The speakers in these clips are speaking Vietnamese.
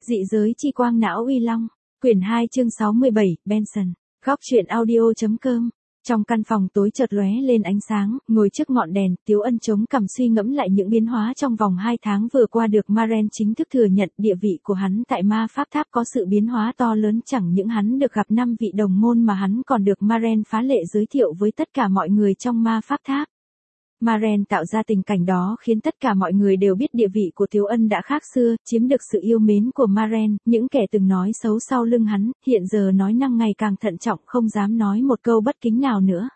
Dị giới chi quang não uy long. Quyển 2 chương 67, Benson. Góc truyện audio.com. Trong căn phòng tối chợt lóe lên ánh sáng, ngồi trước ngọn đèn, Tiếu Ân chống cằm suy ngẫm lại những biến hóa trong vòng 2 tháng vừa qua được Maren chính thức thừa nhận địa vị của hắn tại ma pháp tháp có sự biến hóa to lớn, chẳng những hắn được gặp 5 vị đồng môn mà hắn còn được Maren phá lệ giới thiệu với tất cả mọi người trong ma pháp tháp. Maren tạo ra tình cảnh đó khiến tất cả mọi người đều biết địa vị của Tiếu Ân đã khác xưa, chiếm được sự yêu mến của Maren, những kẻ từng nói xấu sau lưng hắn, hiện giờ nói năng ngày càng thận trọng không dám nói một câu bất kính nào nữa.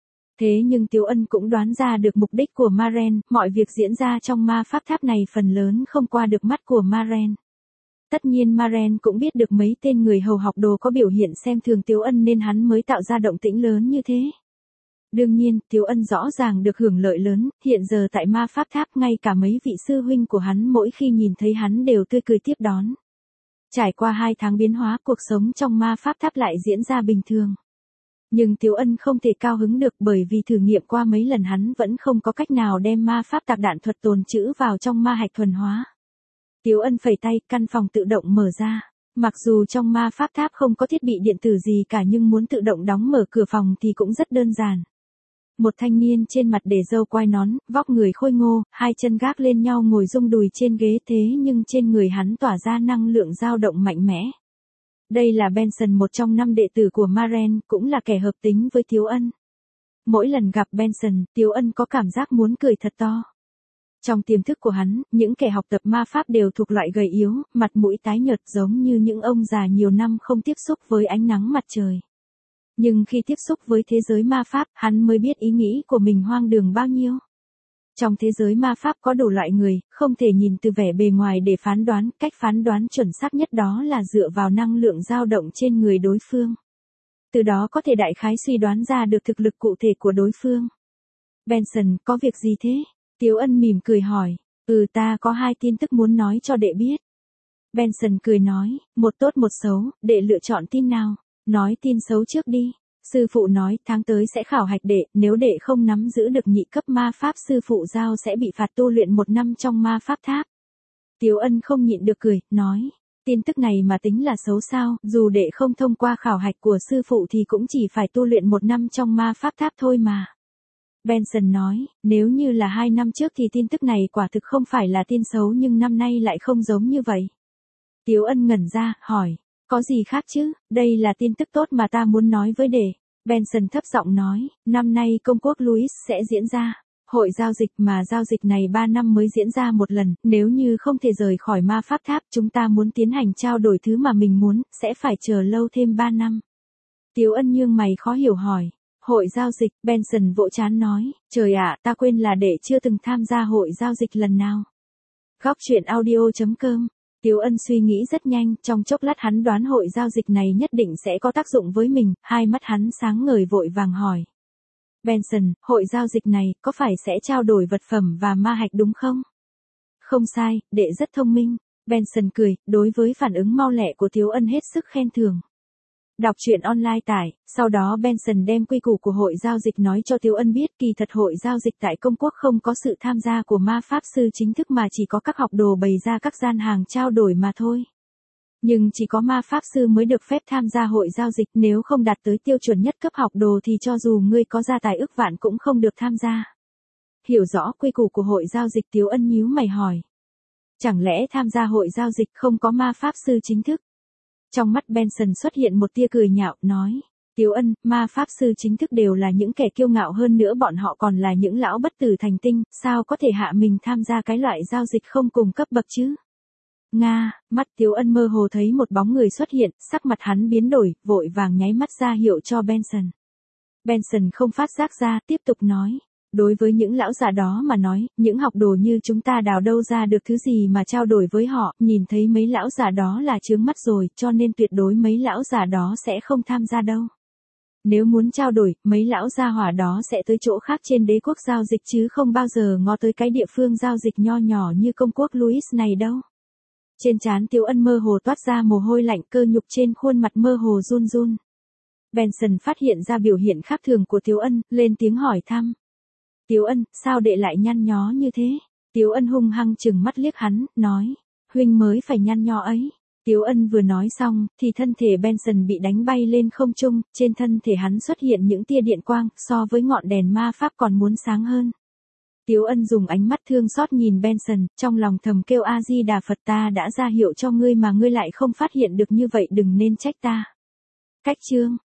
Thế nhưng Tiếu Ân cũng đoán ra được mục đích của Maren, mọi việc diễn ra trong ma pháp tháp này phần lớn không qua được mắt của Maren. Tất nhiên Maren cũng biết được mấy tên người hầu học đồ có biểu hiện xem thường Tiếu Ân nên hắn mới tạo ra động tĩnh lớn như thế. Đương nhiên, Tiếu Ân rõ ràng được hưởng lợi lớn, hiện giờ tại ma pháp tháp ngay cả mấy vị sư huynh của hắn mỗi khi nhìn thấy hắn đều tươi cười tiếp đón. Trải qua 2 tháng biến hóa, cuộc sống trong ma pháp tháp lại diễn ra bình thường. Nhưng Tiếu Ân không thể cao hứng được bởi vì thử nghiệm qua mấy lần hắn vẫn không có cách nào đem ma pháp tạc đạn thuật tồn trữ vào trong ma hạch thuần hóa. Tiếu Ân phẩy tay, căn phòng tự động mở ra. Mặc dù trong ma pháp tháp không có thiết bị điện tử gì cả nhưng muốn tự động đóng mở cửa phòng thì cũng rất đơn giản. Một thanh niên trên mặt để râu quai nón, vóc người khôi ngô, 2 chân gác lên nhau ngồi rung đùi trên ghế, thế nhưng trên người hắn tỏa ra năng lượng dao động mạnh mẽ. Đây là Benson, một trong 5 đệ tử của Maren, cũng là kẻ hợp tính với Tiếu Ân. Mỗi lần gặp Benson, Tiếu Ân có cảm giác muốn cười thật to. Trong tiềm thức của hắn, những kẻ học tập ma pháp đều thuộc loại gầy yếu, mặt mũi tái nhợt giống như những ông già nhiều năm không tiếp xúc với ánh nắng mặt trời. Nhưng khi tiếp xúc với thế giới ma pháp, hắn mới biết ý nghĩ của mình hoang đường bao nhiêu. Trong thế giới ma pháp có đủ loại người, không thể nhìn từ vẻ bề ngoài để phán đoán, cách phán đoán chuẩn xác nhất đó là dựa vào năng lượng dao động trên người đối phương. Từ đó có thể đại khái suy đoán ra được thực lực cụ thể của đối phương. Benson, có việc gì thế? Tiếu Ân mỉm cười hỏi. Ta có 2 tin tức muốn nói cho đệ biết. Benson cười nói, một tốt một xấu, đệ lựa chọn tin nào? Nói tin xấu trước đi. Sư phụ nói tháng tới sẽ khảo hạch đệ, nếu đệ không nắm giữ được nhị cấp ma pháp sư phụ giao sẽ bị phạt tu luyện 1 năm trong ma pháp tháp. Tiếu Ân không nhịn được cười, nói, tin tức này mà tính là xấu sao, dù đệ không thông qua khảo hạch của sư phụ thì cũng chỉ phải tu luyện 1 năm trong ma pháp tháp thôi mà. Benson nói, nếu như là 2 năm trước thì tin tức này quả thực không phải là tin xấu nhưng năm nay lại không giống như vậy. Tiếu Ân ngẩn ra, hỏi. Có gì khác chứ, đây là tin tức tốt mà ta muốn nói với đệ. Benson thấp giọng nói, năm nay công quốc Louis sẽ diễn ra hội giao dịch mà giao dịch này 3 năm mới diễn ra một lần, nếu như không thể rời khỏi ma pháp tháp chúng ta muốn tiến hành trao đổi thứ mà mình muốn, sẽ phải chờ lâu thêm 3 năm. Tiếu Ân nhướng mày khó hiểu hỏi, hội giao dịch, Benson vỗ trán nói, trời ạ, ta quên là đệ chưa từng tham gia hội giao dịch lần nào. Góc truyện audio.com. Tiếu Ân suy nghĩ rất nhanh, trong chốc lát hắn đoán hội giao dịch này nhất định sẽ có tác dụng với mình, 2 mắt hắn sáng ngời vội vàng hỏi. Benson, hội giao dịch này, có phải sẽ trao đổi vật phẩm và ma hạch đúng không? Không sai, đệ rất thông minh. Benson cười, đối với phản ứng mau lẹ của Tiếu Ân hết sức khen thưởng. Đọc truyện online tải, sau đó Benson đem quy củ của hội giao dịch nói cho Tiếu Ân biết, kỳ thật hội giao dịch tại công quốc không có sự tham gia của ma pháp sư chính thức mà chỉ có các học đồ bày ra các gian hàng trao đổi mà thôi. Nhưng chỉ có ma pháp sư mới được phép tham gia hội giao dịch, nếu không đạt tới tiêu chuẩn nhất cấp học đồ thì cho dù ngươi có gia tài ức vạn cũng không được tham gia. Hiểu rõ quy củ của hội giao dịch, Tiếu Ân nhíu mày hỏi. Chẳng lẽ tham gia hội giao dịch không có ma pháp sư chính thức? Trong mắt Benson xuất hiện một tia cười nhạo, nói, Tiếu Ân, ma pháp sư chính thức đều là những kẻ kiêu ngạo, hơn nữa bọn họ còn là những lão bất tử thành tinh, sao có thể hạ mình tham gia cái loại giao dịch không cùng cấp bậc chứ? Nga, mắt Tiếu Ân mơ hồ thấy một bóng người xuất hiện, sắc mặt hắn biến đổi, vội vàng nháy mắt ra hiệu cho Benson. Benson không phát giác ra, tiếp tục nói. Đối với những lão già đó mà nói, những học đồ như chúng ta đào đâu ra được thứ gì mà trao đổi với họ, nhìn thấy mấy lão già đó là chướng mắt rồi, cho nên tuyệt đối mấy lão già đó sẽ không tham gia đâu. Nếu muốn trao đổi, mấy lão gia hỏa đó sẽ tới chỗ khác trên đế quốc giao dịch chứ không bao giờ ngó tới cái địa phương giao dịch nho nhỏ như công quốc Louis này đâu. Trên trán Tiếu Ân mơ hồ toát ra mồ hôi lạnh, cơ nhục trên khuôn mặt mơ hồ run run. Benson phát hiện ra biểu hiện khác thường của Tiếu Ân, lên tiếng hỏi thăm. Tiếu Ân, sao đệ lại nhăn nhó như thế? Tiếu Ân hung hăng chừng mắt liếc hắn, nói, huynh mới phải nhăn nhó ấy. Tiếu Ân vừa nói xong, thì thân thể Benson bị đánh bay lên không trung, trên thân thể hắn xuất hiện những tia điện quang, so với ngọn đèn ma pháp còn muốn sáng hơn. Tiếu Ân dùng ánh mắt thương xót nhìn Benson, trong lòng thầm kêu A-di-đà Phật, ta đã ra hiệu cho ngươi mà ngươi lại không phát hiện được, như vậy đừng nên trách ta. Cách chương